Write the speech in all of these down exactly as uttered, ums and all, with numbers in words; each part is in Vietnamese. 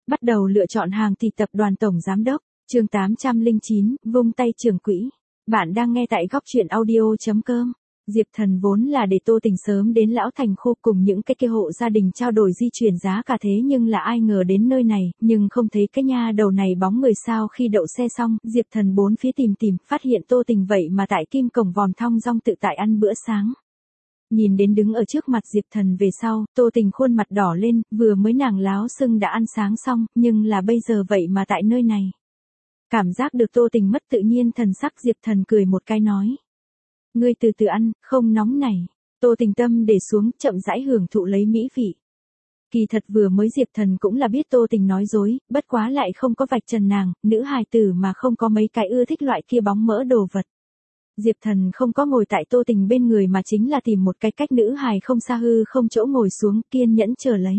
Bắt đầu lựa chọn hàng thì tập đoàn tổng giám đốc, chương tám trăm lẻ chín, vung tay trưởng quỹ. Bạn đang nghe tại góc truyện audio chấm com. Diệp Thần vốn là để Tô Tình sớm đến Lão Thành Khu cùng những cái kia hộ gia đình trao đổi di chuyển giá cả, thế nhưng là ai ngờ đến nơi này, nhưng không thấy cái nha đầu này bóng người. Sao khi đậu xe xong, Diệp Thần bốn phía tìm tìm, phát hiện Tô Tình vậy mà tại Kim Cổng Vòm thong dong tự tại ăn bữa sáng. Nhìn đến đứng ở trước mặt Diệp Thần về sau, Tô Tình khuôn mặt đỏ lên, vừa mới nàng láo xưng đã ăn sáng xong, nhưng là bây giờ vậy mà tại nơi này. Cảm giác được Tô Tình mất tự nhiên thần sắc, Diệp Thần cười một cái nói. Ngươi từ từ ăn, không nóng này. Tô Tình tâm để xuống, chậm rãi hưởng thụ lấy mỹ vị. Kỳ thật vừa mới Diệp Thần cũng là biết Tô Tình nói dối, bất quá lại không có vạch trần nàng, nữ hài tử mà không có mấy cái ưa thích loại kia bóng mỡ đồ vật. Diệp Thần không có ngồi tại Tô Tình bên người mà chính là tìm một cái cách nữ hài không xa hư không chỗ ngồi xuống, kiên nhẫn chờ lấy.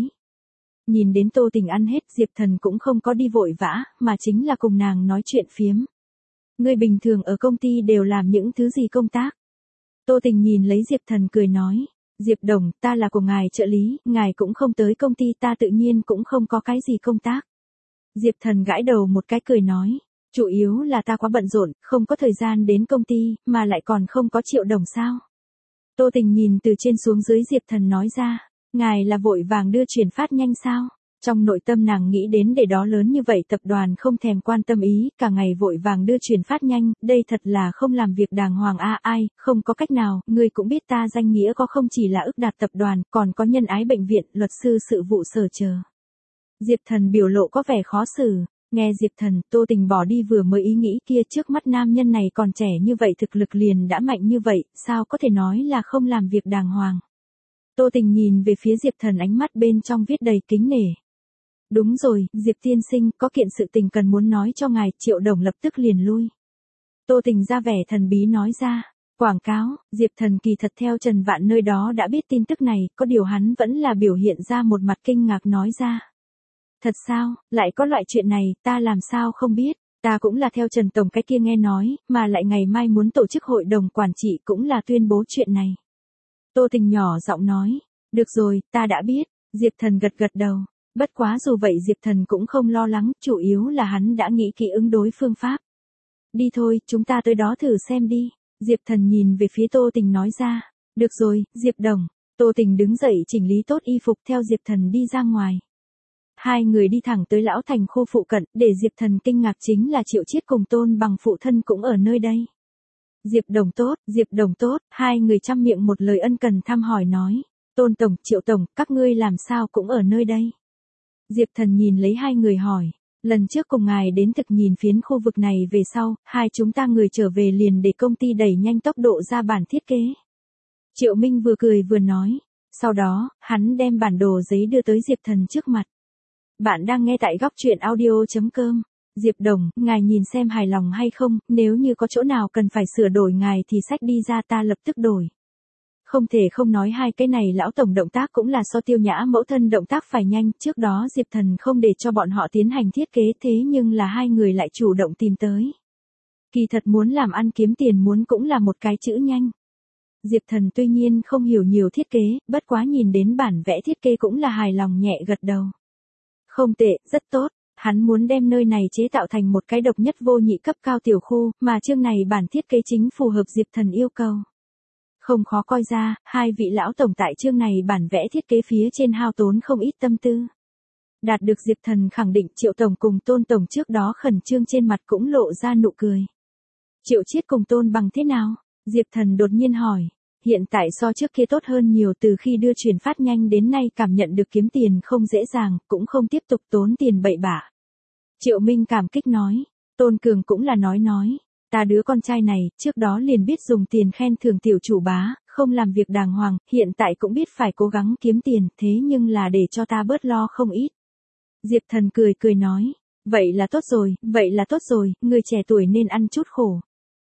Nhìn đến Tô Tình ăn hết, Diệp Thần cũng không có đi vội vã, mà chính là cùng nàng nói chuyện phiếm. Ngươi bình thường ở công ty đều làm những thứ gì công tác? Tô Tình nhìn lấy Diệp Thần cười nói. Diệp Đồng, ta là của ngài trợ lý, ngài cũng không tới công ty, ta tự nhiên cũng không có cái gì công tác. Diệp Thần gãi đầu một cái cười nói. Chủ yếu là ta quá bận rộn, không có thời gian đến công ty, mà lại còn không có Triệu Đồng sao? Tô Tình nhìn từ trên xuống dưới Diệp Thần nói ra. Ngài là vội vàng đưa chuyển phát nhanh sao? Trong nội tâm nàng nghĩ đến để đó lớn như vậy tập đoàn không thèm quan tâm ý, cả ngày vội vàng đưa chuyển phát nhanh, đây thật là không làm việc đàng hoàng a. À, ai, không có cách nào, ngươi cũng biết ta danh nghĩa có không chỉ là ức đạt tập đoàn, còn có nhân ái bệnh viện, luật sư sự vụ sở chờ. Diệp Thần biểu lộ có vẻ khó xử. Nghe Diệp Thần, Tô Tình bỏ đi vừa mới ý nghĩ kia, trước mắt nam nhân này còn trẻ như vậy, thực lực liền đã mạnh như vậy, sao có thể nói là không làm việc đàng hoàng. Tô Tình nhìn về phía Diệp Thần, ánh mắt bên trong viết đầy kính nể. Đúng rồi, Diệp tiên sinh, có kiện sự tình cần muốn nói cho ngài. Triệu Đồng lập tức liền lui. Tô Tình ra vẻ thần bí nói ra. Quảng cáo, Diệp Thần kỳ thật theo Trần Vạn nơi đó đã biết tin tức này, có điều hắn vẫn là biểu hiện ra một mặt kinh ngạc nói ra. Thật sao, lại có loại chuyện này, ta làm sao không biết, ta cũng là theo Trần Tổng cái kia nghe nói, mà lại ngày mai muốn tổ chức hội đồng quản trị cũng là tuyên bố chuyện này. Tô Tình nhỏ giọng nói, được rồi, ta đã biết. Diệp Thần gật gật đầu, bất quá dù vậy Diệp Thần cũng không lo lắng, chủ yếu là hắn đã nghĩ kỹ ứng đối phương pháp. Đi thôi, chúng ta tới đó thử xem đi. Diệp Thần nhìn về phía Tô Tình nói ra, được rồi, Diệp Đồng. Tô Tình đứng dậy chỉnh lý tốt y phục theo Diệp Thần đi ra ngoài. Hai người đi thẳng tới Lão Thành Khu phụ cận, để Diệp Thần kinh ngạc chính là Triệu Chiết cùng Tôn Bằng phụ thân cũng ở nơi đây. Diệp Đồng tốt, Diệp Đồng tốt, hai người chăm miệng một lời ân cần thăm hỏi nói. Tôn Tổng, Triệu Tổng, các ngươi làm sao cũng ở nơi đây. Diệp Thần nhìn lấy hai người hỏi. Lần trước cùng ngài đến thực nhìn phiến khu vực này về sau, hai chúng ta người trở về liền để công ty đẩy nhanh tốc độ ra bản thiết kế. Triệu Minh vừa cười vừa nói. Sau đó, hắn đem bản đồ giấy đưa tới Diệp Thần trước mặt. Bạn đang nghe tại góc truyện audio chấm com. Diệp Đồng, ngài nhìn xem hài lòng hay không, nếu như có chỗ nào cần phải sửa đổi ngài thì xách đi ra, ta lập tức đổi. Không thể không nói hai cái này lão tổng động tác cũng là so Tiêu Nhã mẫu thân động tác phải nhanh, trước đó Diệp Thần không để cho bọn họ tiến hành thiết kế, thế nhưng là hai người lại chủ động tìm tới. Kỳ thật muốn làm ăn kiếm tiền muốn cũng là một cái chữ nhanh. Diệp Thần tuy nhiên không hiểu nhiều thiết kế, bất quá nhìn đến bản vẽ thiết kế cũng là hài lòng nhẹ gật đầu. Không tệ, rất tốt. Hắn muốn đem nơi này chế tạo thành một cái độc nhất vô nhị cấp cao tiểu khu, mà chương này bản thiết kế chính phù hợp Diệp Thần yêu cầu. Không khó coi ra, hai vị lão tổng tại chương này bản vẽ thiết kế phía trên hao tốn không ít tâm tư. Đạt được Diệp Thần khẳng định, Triệu Tổng cùng Tôn Tổng trước đó khẩn trương trên mặt cũng lộ ra nụ cười. Triệu Chiết cùng Tôn Bằng thế nào? Diệp Thần đột nhiên hỏi. Hiện tại so trước kia tốt hơn nhiều, từ khi đưa chuyển phát nhanh đến nay cảm nhận được kiếm tiền không dễ dàng, cũng không tiếp tục tốn tiền bậy bạ. Triệu Minh cảm kích nói. Tôn Cường cũng là nói nói. Ta đứa con trai này, trước đó liền biết dùng tiền khen thưởng tiểu chủ bá, không làm việc đàng hoàng, hiện tại cũng biết phải cố gắng kiếm tiền, thế nhưng là để cho ta bớt lo không ít. Diệp Thần cười cười nói. Vậy là tốt rồi, vậy là tốt rồi, người trẻ tuổi nên ăn chút khổ.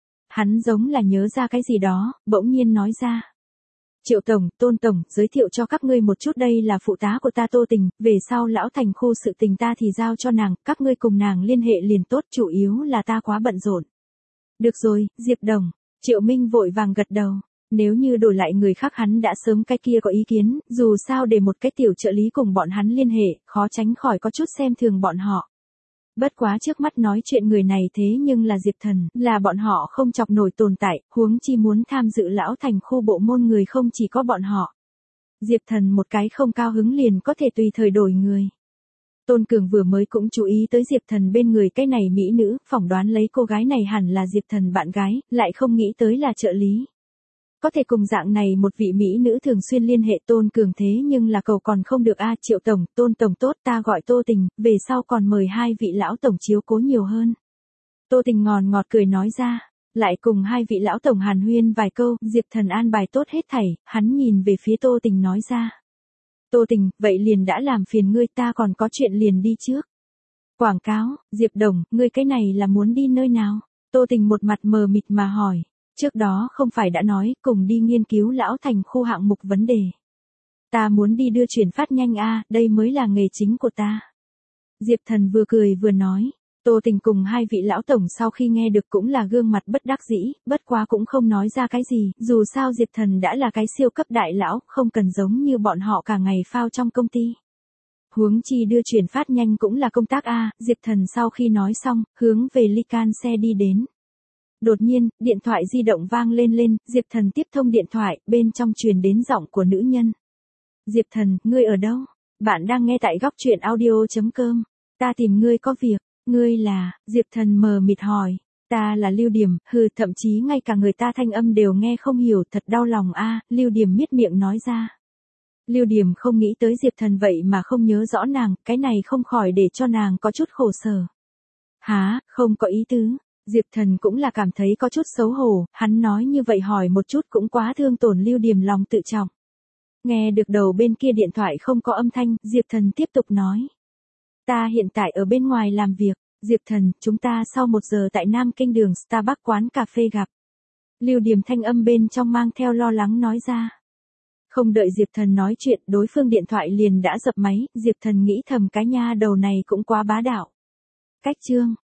Hắn giống là nhớ ra cái gì đó, bỗng nhiên nói ra. Triệu Tổng, Tôn Tổng, giới thiệu cho các ngươi một chút, đây là phụ tá của ta Tô Tình, về sau Lão Thành Khu sự tình ta thì giao cho nàng, các ngươi cùng nàng liên hệ liền tốt, chủ yếu là ta quá bận rộn. Được rồi, Diệp Đồng. Triệu Minh vội vàng gật đầu. Nếu như đổi lại người khác hắn đã sớm cái kia có ý kiến, dù sao để một cái tiểu trợ lý cùng bọn hắn liên hệ, khó tránh khỏi có chút xem thường bọn họ. Bất quá trước mắt nói chuyện người này thế nhưng là Diệp Thần, là bọn họ không chọc nổi tồn tại, huống chi muốn tham dự lão thành khu bộ môn người không chỉ có bọn họ. Diệp Thần một cái không cao hứng liền có thể tùy thời đổi người. Tôn Cường vừa mới cũng chú ý tới Diệp Thần bên người cái này mỹ nữ, phỏng đoán lấy cô gái này hẳn là Diệp Thần bạn gái, lại không nghĩ tới là trợ lý. Có thể cùng dạng này một vị mỹ nữ thường xuyên liên hệ Tôn Cường thế nhưng là cầu còn không được a Triệu Tổng, Tôn Tổng tốt ta gọi Tô Tình, về sau còn mời hai vị lão tổng chiếu cố nhiều hơn. Tô Tình ngòn ngọt cười nói ra, lại cùng hai vị lão tổng hàn huyên vài câu, Diệp Thần an bài tốt hết thảy, hắn nhìn về phía Tô Tình nói ra. Tô Tình, vậy liền đã làm phiền ngươi ta còn có chuyện liền đi trước. Quảng cáo, Diệp Đồng, ngươi cái này là muốn đi nơi nào? Tô Tình một mặt mờ mịt mà hỏi. Trước đó không phải đã nói cùng đi nghiên cứu lão thành khu hạng mục vấn đề. Ta muốn đi đưa chuyển phát nhanh a, đây mới là nghề chính của ta. Diệp Thần vừa cười vừa nói. Tô Tình cùng hai vị lão tổng sau khi nghe được cũng là gương mặt bất đắc dĩ, bất quá cũng không nói ra cái gì, dù sao Diệp Thần đã là cái siêu cấp đại lão, không cần giống như bọn họ cả ngày phao trong công ty. Huống chi đưa chuyển phát nhanh cũng là công tác a, Diệp Thần sau khi nói xong, hướng về ly can xe đi đến. Đột nhiên, điện thoại di động vang lên lên, Diệp Thần tiếp thông điện thoại, bên trong truyền đến giọng của nữ nhân. Diệp Thần, ngươi ở đâu? Bạn đang nghe tại góc truyện audio chấm com. Ta tìm ngươi có việc. Ngươi là, Diệp Thần mờ mịt hỏi. Ta là Lưu Điểm, hừ, thậm chí ngay cả người ta thanh âm đều nghe không hiểu, thật đau lòng a, Lưu Điểm miết miệng nói ra. Lưu Điểm không nghĩ tới Diệp Thần vậy mà không nhớ rõ nàng, cái này không khỏi để cho nàng có chút khổ sở. Hả, không có ý tứ. Diệp Thần cũng là cảm thấy có chút xấu hổ, hắn nói như vậy hỏi một chút cũng quá thương tổn Lưu Điểm lòng tự trọng. Nghe được đầu bên kia điện thoại không có âm thanh, Diệp Thần tiếp tục nói. Ta hiện tại ở bên ngoài làm việc, Diệp Thần, chúng ta sau một giờ tại Nam Kinh đường Starbucks quán cà phê gặp. Lưu Điểm thanh âm bên trong mang theo lo lắng nói ra. Không đợi Diệp Thần nói chuyện, đối phương điện thoại liền đã dập máy, Diệp Thần nghĩ thầm cái nha đầu này cũng quá bá đạo. Cách chương.